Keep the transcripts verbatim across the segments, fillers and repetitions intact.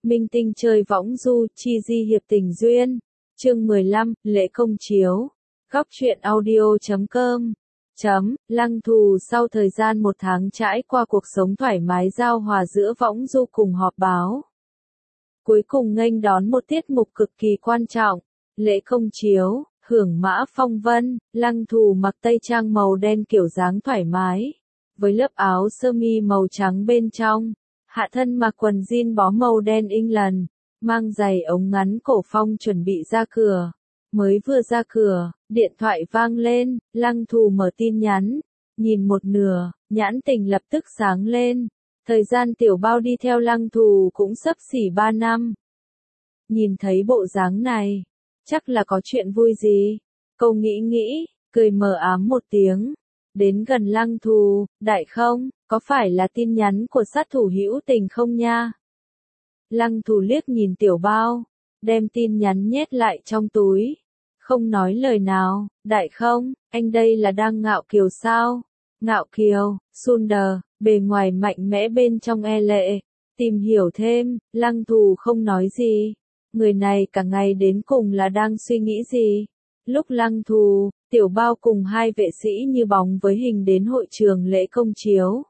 Minh tinh chơi võng du, chi di hiệp tình duyên. Chương mười lăm, lễ công chiếu. Góc truyện audio chấm com. Chấm, Lăng Thù sau thời gian một tháng trải qua cuộc sống thoải mái giao hòa giữa võng du cùng họp báo. Cuối cùng nghênh đón một tiết mục cực kỳ quan trọng, lễ công chiếu, hưởng mã phong vân. Lăng Thù mặc tây trang màu đen kiểu dáng thoải mái, với lớp áo sơ mi màu trắng bên trong, hạ thân mặc quần jean bó màu đen England, mang giày ống ngắn cổ phong chuẩn bị ra cửa. Mới vừa ra cửa, điện thoại vang lên, Lăng Thù mở tin nhắn, nhìn một nửa, nhãn tình lập tức sáng lên. Thời gian tiểu bao đi theo Lăng Thù cũng xấp xỉ ba năm. Nhìn thấy bộ dáng này, chắc là có chuyện vui gì. Câu nghĩ nghĩ, cười mờ ám một tiếng. Đến gần Lăng Thù, đại không, có phải là tin nhắn của sát thủ hữu tình không nha? Lăng Thù liếc nhìn tiểu bao, đem tin nhắn nhét lại trong túi. Không nói lời nào, đại không, anh đây là đang ngạo kiều sao? Ngạo kiều, Sunder, bề ngoài mạnh mẽ bên trong e lệ. Tìm hiểu thêm, Lăng Thù không nói gì. Người này cả ngày đến cùng là đang suy nghĩ gì? Lúc Lăng Thù, tiểu bao cùng hai vệ sĩ như bóng với hình đến hội trường lễ công chiếu.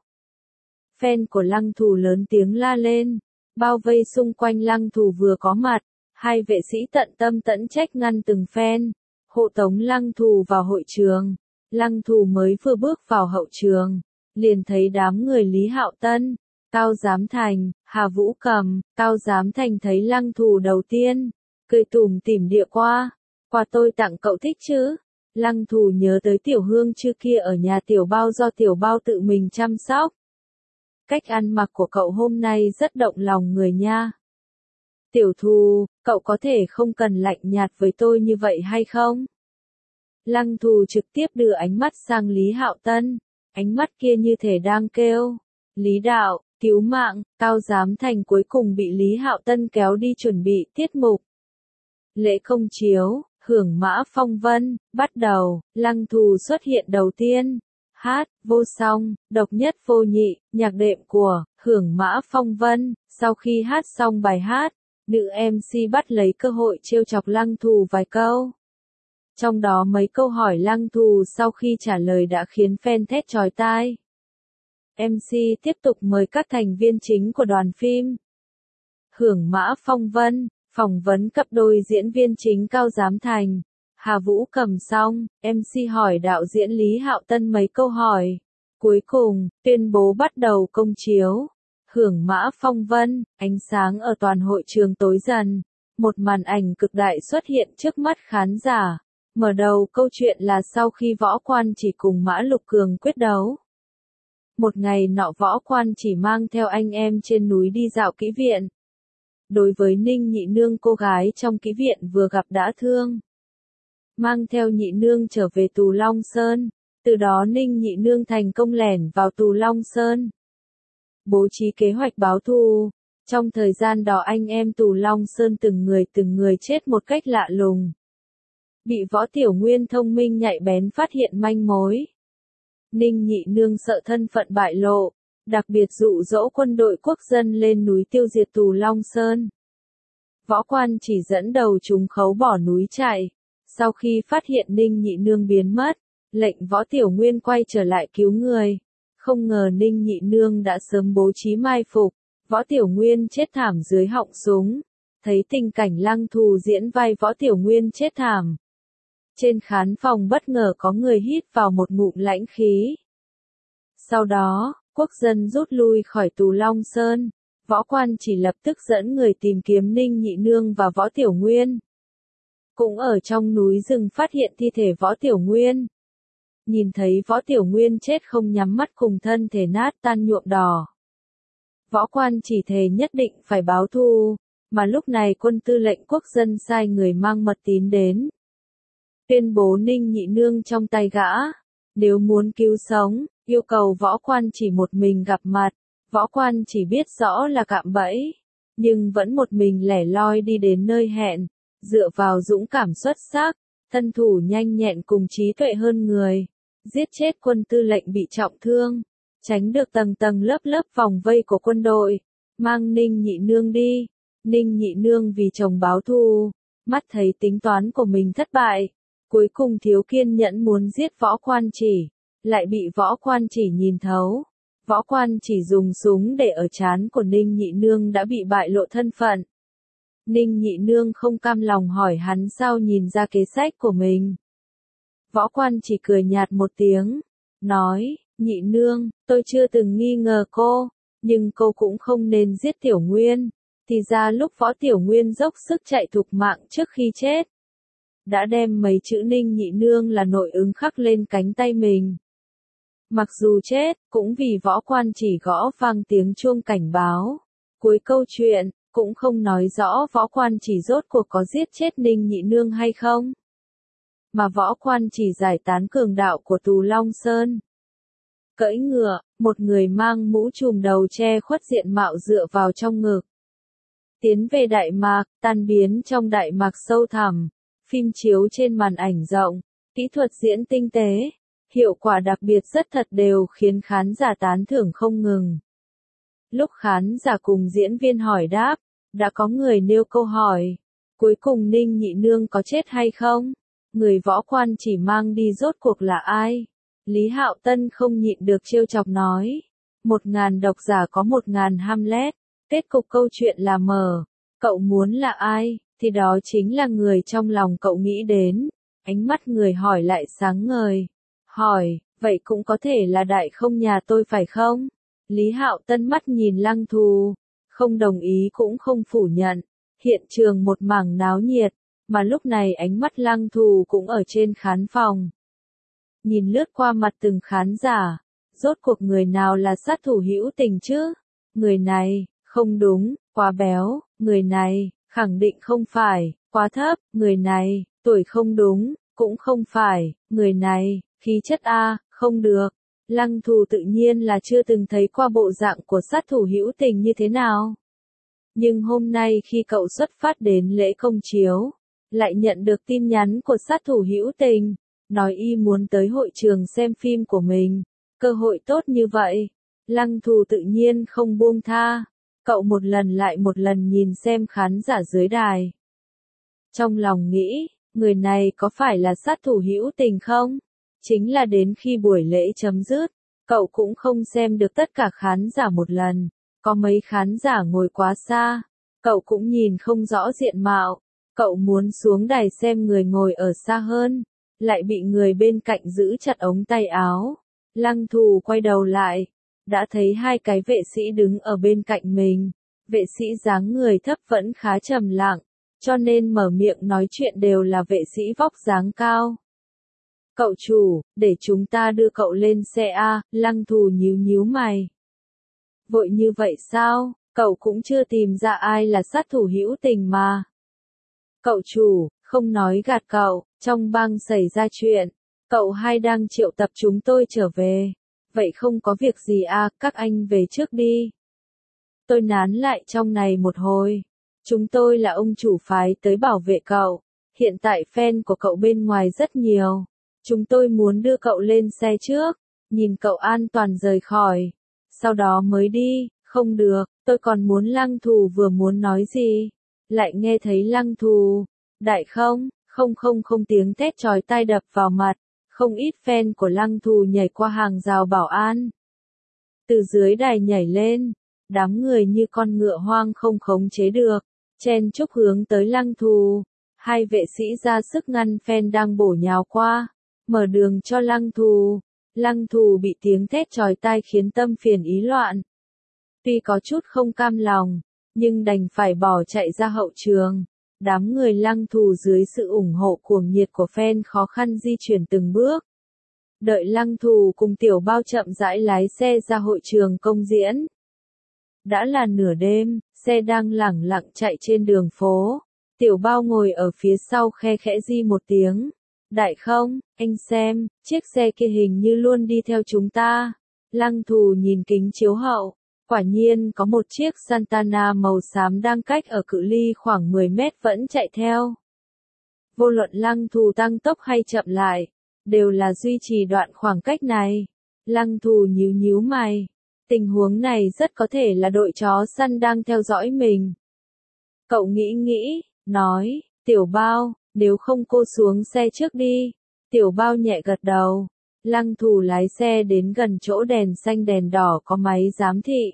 Fan của Lăng Thù lớn tiếng la lên, bao vây xung quanh Lăng Thù vừa có mặt. Hai vệ sĩ tận tâm tận trách ngăn từng fan, hộ tống Lăng Thù vào hội trường. Lăng Thù mới vừa bước vào hậu trường, liền thấy đám người Lý Hạo Tân, Cao Giám Thành, Hà Vũ Cầm. Cao Giám Thành thấy Lăng Thù đầu tiên, cười tủm tỉm địa qua, quà tôi tặng cậu thích chứ? Lăng Thù nhớ tới tiểu hương chưa kia ở nhà tiểu bao do tiểu bao tự mình chăm sóc. Cách ăn mặc của cậu hôm nay rất động lòng người nha. Tiểu Thù, cậu có thể không cần lạnh nhạt với tôi như vậy hay không? Lăng Thù trực tiếp đưa ánh mắt sang Lý Hạo Tân, ánh mắt kia như thể đang kêu, Lý đạo, cứu mạng. Cao Giám Thành cuối cùng bị Lý Hạo Tân kéo đi chuẩn bị tiết mục. Lễ công chiếu, hưởng mã phong vân, bắt đầu. Lăng Thù xuất hiện đầu tiên, hát, vô song, độc nhất vô nhị, nhạc đệm của, hưởng mã phong vân. Sau khi hát xong bài hát, nữ em xê bắt lấy cơ hội trêu chọc Lăng Thù vài câu. Trong đó mấy câu hỏi Lăng Thù sau khi trả lời đã khiến fan thét chói tai. em xê tiếp tục mời các thành viên chính của đoàn phim. Hưởng mã phong vân, phỏng vấn cặp đôi diễn viên chính Cao Giám Thành, Hà Vũ Cầm xong, em xê hỏi đạo diễn Lý Hạo Tân mấy câu hỏi. Cuối cùng, tuyên bố bắt đầu công chiếu. Hưởng mã phong vân, ánh sáng ở toàn hội trường tối dần. Một màn ảnh cực đại xuất hiện trước mắt khán giả. Mở đầu câu chuyện là sau khi Võ Quan Chỉ cùng Mã Lục Cường quyết đấu. Một ngày nọ Võ Quan Chỉ mang theo anh em trên núi đi dạo kỹ viện. Đối với Ninh Nhị Nương, cô gái trong kỹ viện vừa gặp đã thương. Mang theo Nhị Nương trở về tù Long Sơn. Từ đó Ninh Nhị Nương thành công lẻn vào tù Long Sơn. Bố trí kế hoạch báo thù. Trong thời gian đó anh em tù Long Sơn từng người từng người chết một cách lạ lùng. Bị Võ Tiểu Nguyên thông minh nhạy bén phát hiện manh mối. Ninh Nhị Nương sợ thân phận bại lộ, đặc biệt dụ dỗ quân đội quốc dân lên núi tiêu diệt tù Long Sơn. Võ Quan Chỉ dẫn đầu chúng khấu bỏ núi chạy. Sau khi phát hiện Ninh Nhị Nương biến mất, lệnh Võ Tiểu Nguyên quay trở lại cứu người. Không ngờ Ninh Nhị Nương đã sớm bố trí mai phục. Võ Tiểu Nguyên chết thảm dưới họng súng. Thấy tình cảnh Lăng Thù diễn vai Võ Tiểu Nguyên chết thảm. Trên khán phòng bất ngờ có người hít vào một ngụm lãnh khí. Sau đó, quốc dân rút lui khỏi tù Long Sơn. Võ Quan Chỉ lập tức dẫn người tìm kiếm Ninh Nhị Nương và Võ Tiểu Nguyên. Cũng ở trong núi rừng phát hiện thi thể Võ Tiểu Nguyên. Nhìn thấy Võ Tiểu Nguyên chết không nhắm mắt cùng thân thể nát tan nhuộm đỏ. Võ Quan Chỉ thề nhất định phải báo thù, mà lúc này quân tư lệnh quốc dân sai người mang mật tín đến. Tuyên bố Ninh Nhị Nương trong tay gã. Nếu muốn cứu sống, yêu cầu Võ Quan Chỉ một mình gặp mặt. Võ Quan Chỉ biết rõ là cạm bẫy, nhưng vẫn một mình lẻ loi đi đến nơi hẹn. Dựa vào dũng cảm xuất sắc, thân thủ nhanh nhẹn cùng trí tuệ hơn người. Giết chết quân tư lệnh bị trọng thương. Tránh được tầng tầng lớp lớp vòng vây của quân đội. Mang Ninh Nhị Nương đi. Ninh nhị nương vì chồng báo thù, mắt thấy tính toán của mình thất bại, cuối cùng thiếu kiên nhẫn muốn giết võ quan chỉ, lại bị võ quan chỉ nhìn thấu. Võ quan chỉ dùng súng để ở trán của Ninh nhị nương đã bị bại lộ thân phận. Ninh nhị nương không cam lòng hỏi hắn sao nhìn ra kế sách của mình. Võ quan chỉ cười nhạt một tiếng, nói, nhị nương, tôi chưa từng nghi ngờ cô, nhưng cô cũng không nên giết Tiểu Nguyên. Thì ra lúc Võ Tiểu Nguyên dốc sức chạy thục mạng trước khi chết, đã đem mấy chữ Ninh nhị nương là nội ứng khắc lên cánh tay mình. Mặc dù chết, cũng vì võ quan chỉ gõ vang tiếng chuông cảnh báo. Cuối câu chuyện, cũng không nói rõ võ quan chỉ rốt cuộc có giết chết Ninh nhị nương hay không. Mà võ quan chỉ giải tán cường đạo của Tù Long Sơn. Cưỡi ngựa, một người mang mũ trùm đầu che khuất diện mạo dựa vào trong ngực. Tiến về Đại Mạc, tan biến trong Đại Mạc sâu thẳm, phim chiếu trên màn ảnh rộng, kỹ thuật diễn tinh tế, hiệu quả đặc biệt rất thật đều khiến khán giả tán thưởng không ngừng. Lúc khán giả cùng diễn viên hỏi đáp, đã có người nêu câu hỏi, cuối cùng Ninh nhị nương có chết hay không? Người võ quan chỉ mang đi rốt cuộc là ai? Lý Hạo Tân không nhịn được trêu chọc nói, một ngàn độc giả có một ngàn Hamlet, kết cục câu chuyện là mờ, cậu muốn là ai, thì đó chính là người trong lòng cậu nghĩ đến. Ánh mắt người hỏi lại sáng ngời, hỏi, vậy cũng có thể là đại không nhà tôi phải không? Lý Hạo Tân mắt nhìn Lăng Thù, không đồng ý cũng không phủ nhận, hiện trường một mảng náo nhiệt, mà lúc này ánh mắt Lăng Thù cũng ở trên khán phòng. Nhìn lướt qua mặt từng khán giả, rốt cuộc người nào là sát thủ hữu tình chứ? Người này, không đúng, quá béo, người này, khẳng định không phải, quá thấp, người này, tuổi không đúng, cũng không phải, người này, khí chất A, không được. Lăng Thù tự nhiên là chưa từng thấy qua bộ dạng của sát thủ hữu tình như thế nào. Nhưng hôm nay khi cậu xuất phát đến lễ công chiếu, lại nhận được tin nhắn của sát thủ hữu tình, nói y muốn tới hội trường xem phim của mình. Cơ hội tốt như vậy, Lăng Thù tự nhiên không buông tha. Cậu một lần lại một lần nhìn xem khán giả dưới đài. Trong lòng nghĩ, người này có phải là sát thủ hữu tình không? Chính là đến khi buổi lễ chấm dứt, cậu cũng không xem được tất cả khán giả một lần. Có mấy khán giả ngồi quá xa, cậu cũng nhìn không rõ diện mạo. Cậu muốn xuống đài xem người ngồi ở xa hơn, lại bị người bên cạnh giữ chặt ống tay áo. Lăng Thù quay đầu lại, đã thấy hai cái vệ sĩ đứng ở bên cạnh mình. Vệ sĩ dáng người thấp vẫn khá trầm lặng, cho nên mở miệng nói chuyện đều là vệ sĩ vóc dáng cao. Cậu chủ, để chúng ta đưa cậu lên xe A, Lăng Thù nhíu nhíu mày. Vội như vậy sao, cậu cũng chưa tìm ra ai là sát thủ hữu tình mà. Cậu chủ, không nói gạt cậu, trong bang xảy ra chuyện, cậu hai đang triệu tập chúng tôi trở về. Vậy không có việc gì à, các anh về trước đi. Tôi nán lại trong này một hồi. Chúng tôi là ông chủ phái tới bảo vệ cậu. Hiện tại fan của cậu bên ngoài rất nhiều. Chúng tôi muốn đưa cậu lên xe trước, nhìn cậu an toàn rời khỏi. Sau đó mới đi, không được, tôi còn muốn Lăng Thù vừa muốn nói gì. Lại nghe thấy Lăng Thù, đại không, không không không tiếng thét chói tai đập vào mặt. Không ít fan của Lăng Thù nhảy qua hàng rào bảo an. Từ dưới đài nhảy lên, đám người như con ngựa hoang không khống chế được, chen chúc hướng tới Lăng Thù. Hai vệ sĩ ra sức ngăn fan đang bổ nhào qua, mở đường cho Lăng Thù. Lăng Thù bị tiếng thét chói tai khiến tâm phiền ý loạn. Tuy có chút không cam lòng, nhưng đành phải bỏ chạy ra hậu trường. Đám người Lăng Thù dưới sự ủng hộ cuồng nhiệt của fan khó khăn di chuyển từng bước. Đợi Lăng Thù cùng Tiểu Bao chậm rãi lái xe ra hội trường công diễn. Đã là nửa đêm, xe đang lẳng lặng chạy trên đường phố. Tiểu Bao ngồi ở phía sau khe khẽ di một tiếng. Đại không, anh xem, chiếc xe kia hình như luôn đi theo chúng ta. Lăng Thù nhìn kính chiếu hậu. Quả nhiên có một chiếc Santana màu xám đang cách ở cự ly khoảng mười mét vẫn chạy theo. Vô luận Lăng Thù tăng tốc hay chậm lại, đều là duy trì đoạn khoảng cách này. Lăng Thù nhíu nhíu mày. Tình huống này rất có thể là đội chó săn đang theo dõi mình. Cậu nghĩ nghĩ, nói, Tiểu Bao, nếu không cô xuống xe trước đi. Tiểu Bao nhẹ gật đầu. Lăng Thù lái xe đến gần chỗ đèn xanh đèn đỏ có máy giám thị.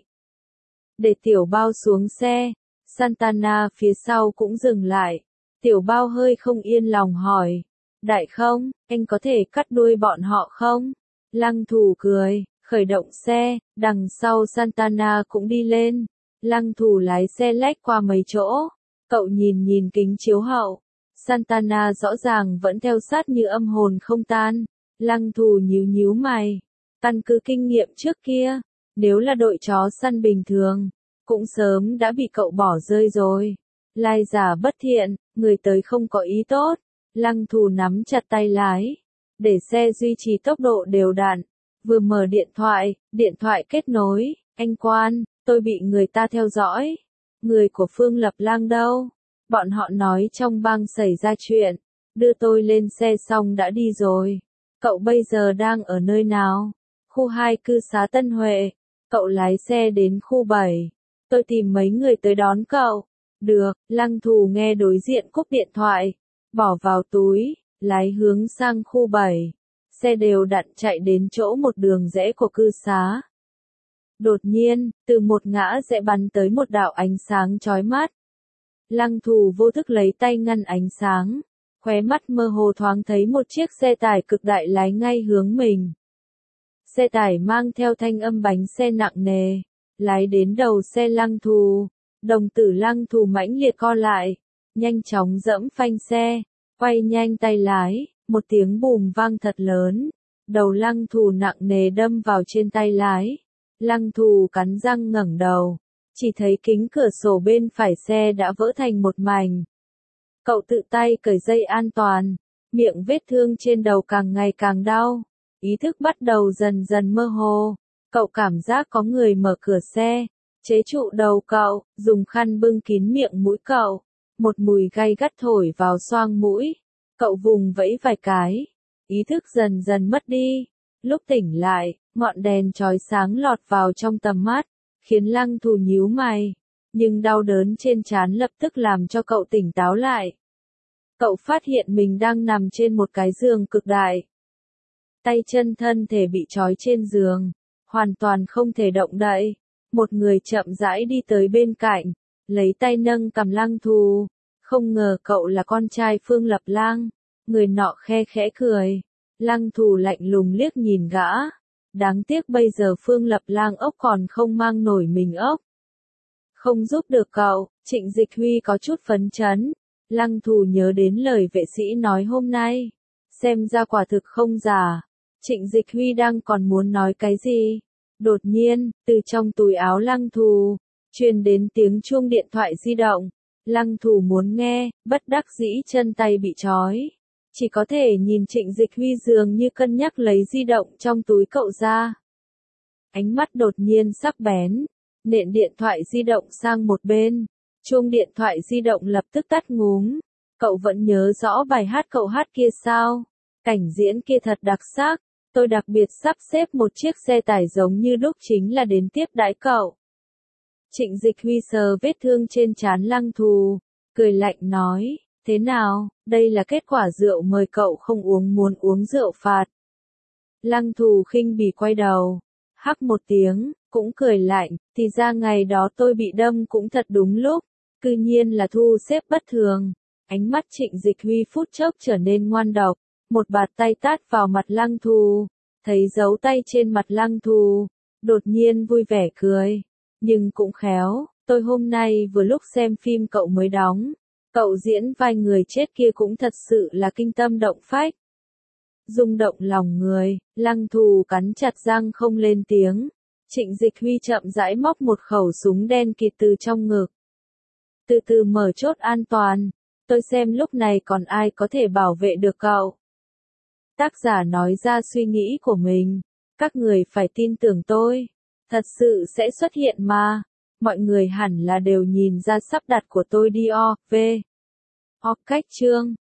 Để Tiểu Bao xuống xe, Santana phía sau cũng dừng lại. Tiểu Bao hơi không yên lòng hỏi, Đại không, anh có thể cắt đuôi bọn họ không? Lăng Thù cười, khởi động xe, đằng sau Santana cũng đi lên. Lăng Thù lái xe lách qua mấy chỗ, cậu nhìn nhìn kính chiếu hậu. Santana rõ ràng vẫn theo sát như âm hồn không tan. Lăng Thù nhíu nhíu mày, căn cứ kinh nghiệm trước kia, nếu là đội chó săn bình thường, cũng sớm đã bị cậu bỏ rơi rồi. Lai giả bất thiện, người tới không có ý tốt. Lăng Thù nắm chặt tay lái, để xe duy trì tốc độ đều đặn. Vừa mở điện thoại, điện thoại kết nối, anh quan, tôi bị người ta theo dõi. Người của Phương Lập Lang đâu? Bọn họ nói trong bang xảy ra chuyện, đưa tôi lên xe xong đã đi rồi. Cậu bây giờ đang ở nơi nào? Khu hai cư xá Tân Huệ. Cậu lái xe đến khu bảy. Tôi tìm mấy người tới đón cậu. Được, Lăng Thù nghe đối diện cúp điện thoại, bỏ vào túi, lái hướng sang khu bảy. Xe đều đặn chạy đến chỗ một đường rẽ của cư xá. Đột nhiên, từ một ngã rẽ bắn tới một đạo ánh sáng chói mắt. Lăng Thù vô thức lấy tay ngăn ánh sáng, khóe mắt mơ hồ thoáng thấy một chiếc xe tải cực đại lái ngay hướng mình. Xe tải mang theo thanh âm bánh xe nặng nề, lái đến đầu xe Lăng Thù. Đồng tử Lăng Thù mãnh liệt co lại, nhanh chóng giẫm phanh xe, quay nhanh tay lái, một tiếng bùm vang thật lớn. Đầu Lăng Thù nặng nề đâm vào trên tay lái. Lăng Thù cắn răng ngẩng đầu, chỉ thấy kính cửa sổ bên phải xe đã vỡ thành một mảnh. Cậu tự tay cởi dây an toàn, miệng vết thương trên đầu càng ngày càng đau, ý thức bắt đầu dần dần mơ hồ. Cậu cảm giác có người mở cửa xe, chế trụ đầu cậu, dùng khăn bưng kín miệng mũi cậu. Một mùi gay gắt thổi vào xoang mũi. Cậu vùng vẫy vài cái, ý thức dần dần mất đi. Lúc tỉnh lại, ngọn đèn chói sáng lọt vào trong tầm mắt, khiến Lăng Thù nhíu mày, nhưng đau đớn trên trán lập tức làm cho cậu tỉnh táo lại. Cậu phát hiện mình đang nằm trên một cái giường cực đại. Tay chân thân thể bị trói trên giường, hoàn toàn không thể động đậy. Một người chậm rãi đi tới bên cạnh, lấy tay nâng cằm Lăng Thù. Không ngờ cậu là con trai Phương Lập Lang. Người nọ khe khẽ cười. Lăng Thù lạnh lùng liếc nhìn gã. Đáng tiếc bây giờ Phương Lập Lang ốc còn không mang nổi mình ốc. Không giúp được cậu, Trịnh Dịch Huy có chút phấn chấn. Lăng Thù nhớ đến lời vệ sĩ nói hôm nay. Xem ra quả thực không giả. Trịnh Dịch Huy đang còn muốn nói cái gì. Đột nhiên, từ trong túi áo Lăng Thù, truyền đến tiếng chuông điện thoại di động. Lăng Thù muốn nghe, bất đắc dĩ chân tay bị trói. Chỉ có thể nhìn Trịnh Dịch Huy dường như cân nhắc lấy di động trong túi cậu ra. Ánh mắt đột nhiên sắc bén, nện điện thoại di động sang một bên. Chuông điện thoại di động lập tức tắt ngúm. Cậu vẫn nhớ rõ bài hát cậu hát kia sao? Cảnh diễn kia thật đặc sắc. Tôi đặc biệt sắp xếp một chiếc xe tải giống như đúc chính là đến tiếp đãi cậu. Trịnh Dịch Huy sờ vết thương trên trán Lăng Thù, cười lạnh nói, thế nào, đây là kết quả rượu mời cậu không uống muốn uống rượu phạt. Lăng Thù khinh bỉ quay đầu, hắc một tiếng, cũng cười lạnh, thì ra ngày đó tôi bị đâm cũng thật đúng lúc, cư nhiên là thu xếp bất thường. Ánh mắt Trịnh Dịch Huy phút chốc trở nên ngoan độc, một bạt tay tát vào mặt Lăng Thù, thấy dấu tay trên mặt Lăng Thù, đột nhiên vui vẻ cười, nhưng cũng khéo, tôi hôm nay vừa lúc xem phim cậu mới đóng, cậu diễn vai người chết kia cũng thật sự là kinh tâm động phách. Rung động lòng người, Lăng Thù cắn chặt răng không lên tiếng. Trịnh Dịch Huy chậm rãi móc một khẩu súng đen kịt từ trong ngực. Từ từ mở chốt an toàn, tôi xem lúc này còn ai có thể bảo vệ được cậu. Tác giả nói ra suy nghĩ của mình, các người phải tin tưởng tôi, thật sự sẽ xuất hiện mà, mọi người hẳn là đều nhìn ra sắp đặt của tôi đi o, v. O cách chương.